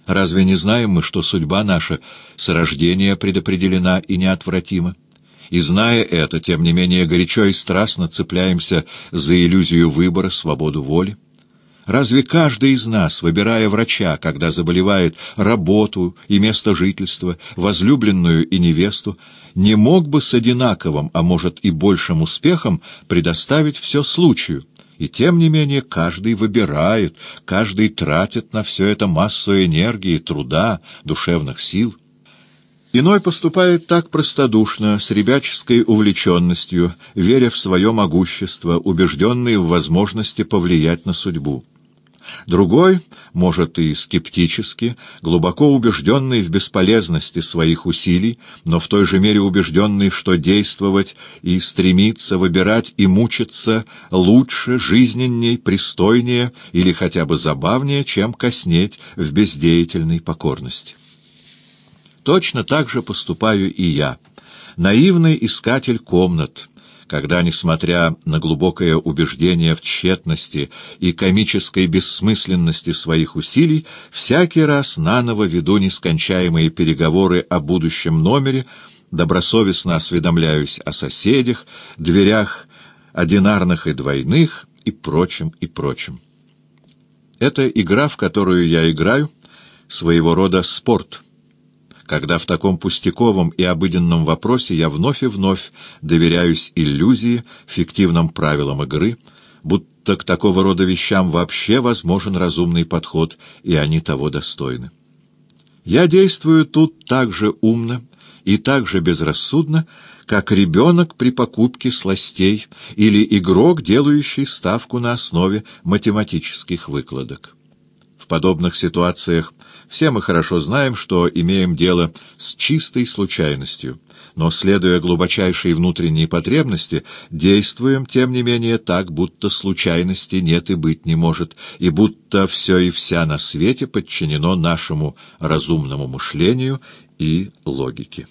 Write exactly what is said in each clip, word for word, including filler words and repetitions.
Разве не знаем мы, что судьба наша с рождения предопределена и неотвратима? И, зная это, тем не менее горячо и страстно цепляемся за иллюзию выбора, свободу воли? Разве каждый из нас, выбирая врача, когда заболевает, работу и место жительства, возлюбленную и невесту, не мог бы с одинаковым, а может и большим успехом предоставить все случаю? И тем не менее каждый выбирает, каждый тратит на все это массу энергии, труда, душевных сил. Иной поступает так простодушно, с ребяческой увлеченностью, веря в свое могущество, убежденный в возможности повлиять на судьбу. Другой, может и скептически, глубоко убежденный в бесполезности своих усилий, но в той же мере убежденный, что действовать и стремиться, выбирать и мучиться лучше, жизненней, пристойнее или хотя бы забавнее, чем коснеть в бездеятельной покорности. Точно так же поступаю и я, наивный искатель комнат, когда, несмотря на глубокое убеждение в тщетности и комической бессмысленности своих усилий, всякий раз наново веду нескончаемые переговоры о будущем номере, добросовестно осведомляюсь о соседях, дверях одинарных и двойных и прочем, и прочем. Эта игра, в которую я играю, своего рода спорт, когда в таком пустяковом и обыденном вопросе я вновь и вновь доверяюсь иллюзии, фиктивным правилам игры, будто к такого рода вещам вообще возможен разумный подход, и они того достойны. Я действую тут так же умно и так же безрассудно, как ребенок при покупке сластей или игрок, делающий ставку на основе математических выкладок. В подобных ситуациях все мы хорошо знаем, что имеем дело с чистой случайностью, но, следуя глубочайшей внутренней потребности, действуем, тем не менее, так, будто случайности нет и быть не может, и будто все и вся на свете подчинено нашему разумному мышлению и логике.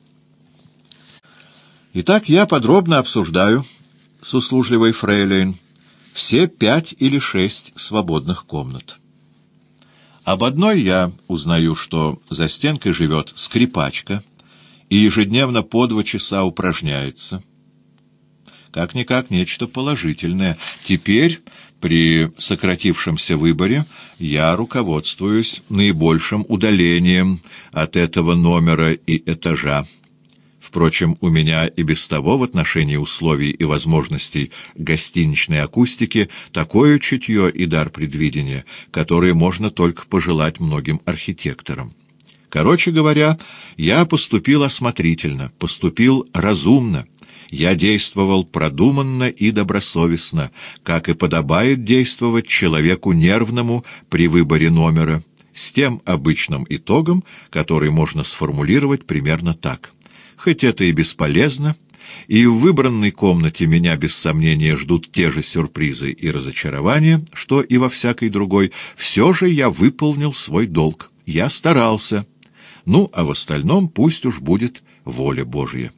Итак, я подробно обсуждаю с услужливой фрейлейн все пять или шесть свободных комнат. Об одной я узнаю, что за стенкой живет скрипачка и ежедневно по два часа упражняется. Как-никак нечто положительное. Теперь, при сократившемся выборе, я руководствуюсь наибольшим удалением от этого номера и этажа. Впрочем, у меня и без того в отношении условий и возможностей гостиничной акустики такое чутье и дар предвидения, которые можно только пожелать многим архитекторам. Короче говоря, я поступил осмотрительно, поступил разумно. Я действовал продуманно и добросовестно, как и подобает действовать человеку нервному при выборе номера, с тем обычным итогом, который можно сформулировать примерно так. Хоть это и бесполезно, и в выбранной комнате меня без сомнения ждут те же сюрпризы и разочарования, что и во всякой другой, все же я выполнил свой долг. Я старался. Ну, а в остальном пусть уж будет воля Божья.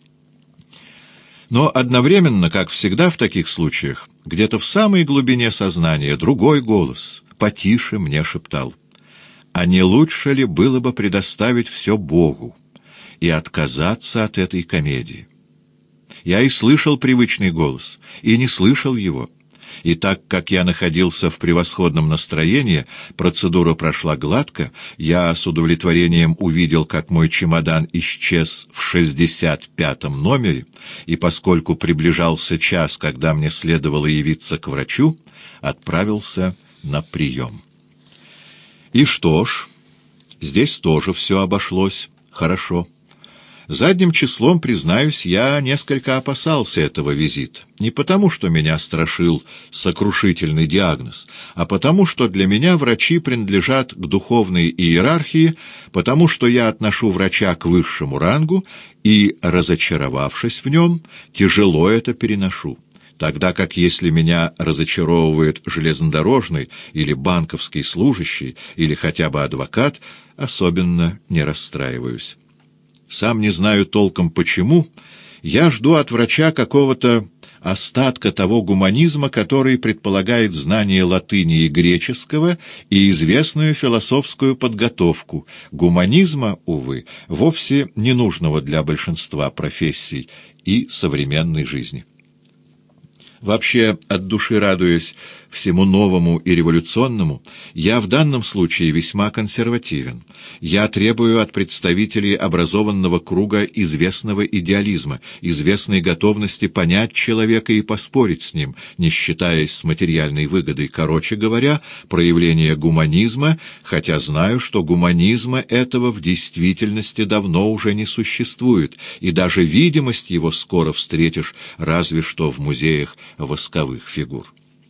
Но одновременно, как всегда в таких случаях, где-то в самой глубине сознания другой голос, потише, мне шептал: «А не лучше ли было бы предоставить все Богу и отказаться от этой комедии?» Я и слышал привычный голос, и не слышал его. И так как я находился в превосходном настроении, процедура прошла гладко, я с удовлетворением увидел, как мой чемодан исчез в шестьдесят пятом номере, и поскольку приближался час, когда мне следовало явиться к врачу, отправился на прием. И что ж, здесь тоже все обошлось хорошо. Задним числом, признаюсь, я несколько опасался этого визита. Не потому, что меня страшил сокрушительный диагноз, а потому, что для меня врачи принадлежат к духовной иерархии, потому, что я отношу врача к высшему рангу и, разочаровавшись в нем, тяжело это переношу. Тогда как если меня разочаровывает железнодорожный или банковский служащий, или хотя бы адвокат, особенно не расстраиваюсь. Сам не знаю толком почему, я жду от врача какого-то остатка того гуманизма, который предполагает знание латыни и греческого и известную философскую подготовку, гуманизма, увы, вовсе не нужного для большинства профессий и современной жизни. Вообще, от души радуясь всему новому и революционному, я в данном случае весьма консервативен. Я требую от представителей образованного круга известного идеализма, известной готовности понять человека и поспорить с ним, не считаясь с материальной выгодой. Короче говоря, проявление гуманизма, хотя знаю, что гуманизма этого в действительности давно уже не существует, и даже видимость его скоро встретишь разве что в музеях восковых фигур.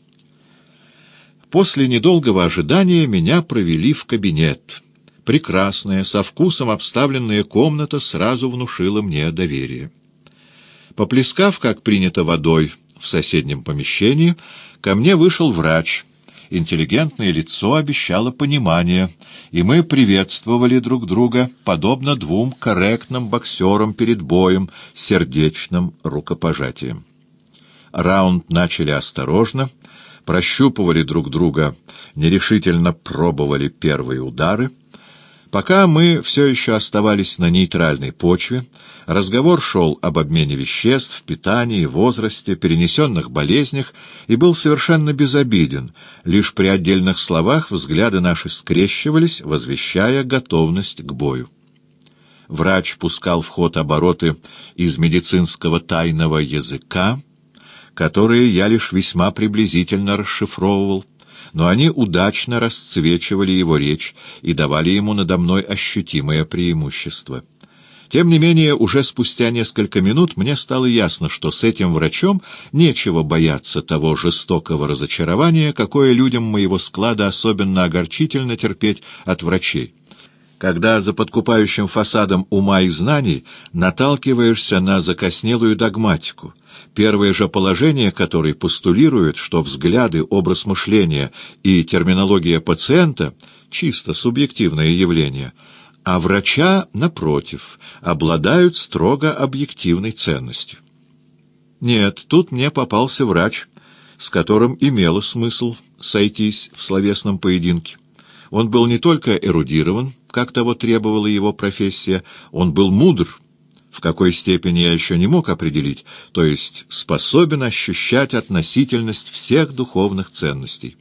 После недолгого ожидания меня провели в кабинет. Прекрасная, со вкусом обставленная комната сразу внушила мне доверие. Поплескав, как принято, водой в соседнем помещении, ко мне вышел врач. Интеллигентное лицо обещало понимание, и мы приветствовали друг друга, подобно двум корректным боксерам перед боем, сердечным рукопожатием. Раунд начали осторожно, прощупывали друг друга, нерешительно пробовали первые удары. Пока мы все еще оставались на нейтральной почве, разговор шел об обмене веществ, питании, возрасте, перенесенных болезнях и был совершенно безобиден. Лишь при отдельных словах взгляды наши скрещивались, возвещая готовность к бою. Врач пускал в ход обороты из медицинского тайного языка, которые я лишь весьма приблизительно расшифровывал, но они удачно расцвечивали его речь и давали ему надо мной ощутимое преимущество. Тем не менее, уже спустя несколько минут мне стало ясно, что с этим врачом нечего бояться того жестокого разочарования, какое людям моего склада особенно огорчительно терпеть от врачей. Когда за подкупающим фасадом ума и знаний наталкиваешься на закоснелую догматику, первое же положение которой постулирует, что взгляды, образ мышления и терминология пациента — чисто субъективное явление, а врача, напротив, обладают строго объективной ценностью. Нет, тут мне попался врач, с которым имело смысл сойтись в словесном поединке. Он был не только эрудирован, как того требовала его профессия, он был мудр, в какой степени я еще не мог определить, то есть способен ощущать относительность всех духовных ценностей.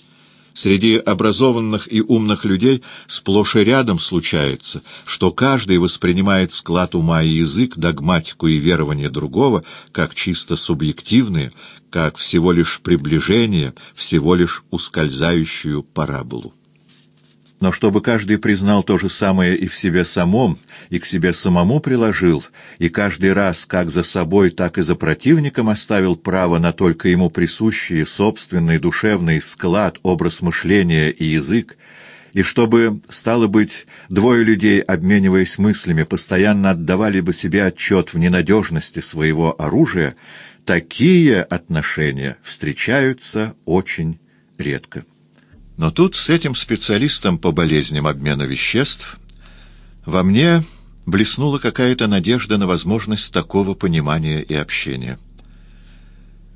Среди образованных и умных людей сплошь и рядом случается, что каждый воспринимает склад ума и язык, догматику и верование другого как чисто субъективные, как всего лишь приближение, всего лишь ускользающую параболу. Но чтобы каждый признал то же самое и в себе самом, и к себе самому приложил, и каждый раз как за собой, так и за противником оставил право на только ему присущие собственный душевный склад, образ мышления и язык, и чтобы, стало быть, двое людей, обмениваясь мыслями, постоянно отдавали бы себе отчет в ненадежности своего оружия, такие отношения встречаются очень редко. Но тут с этим специалистом по болезням обмена веществ во мне блеснула какая-то надежда на возможность такого понимания и общения.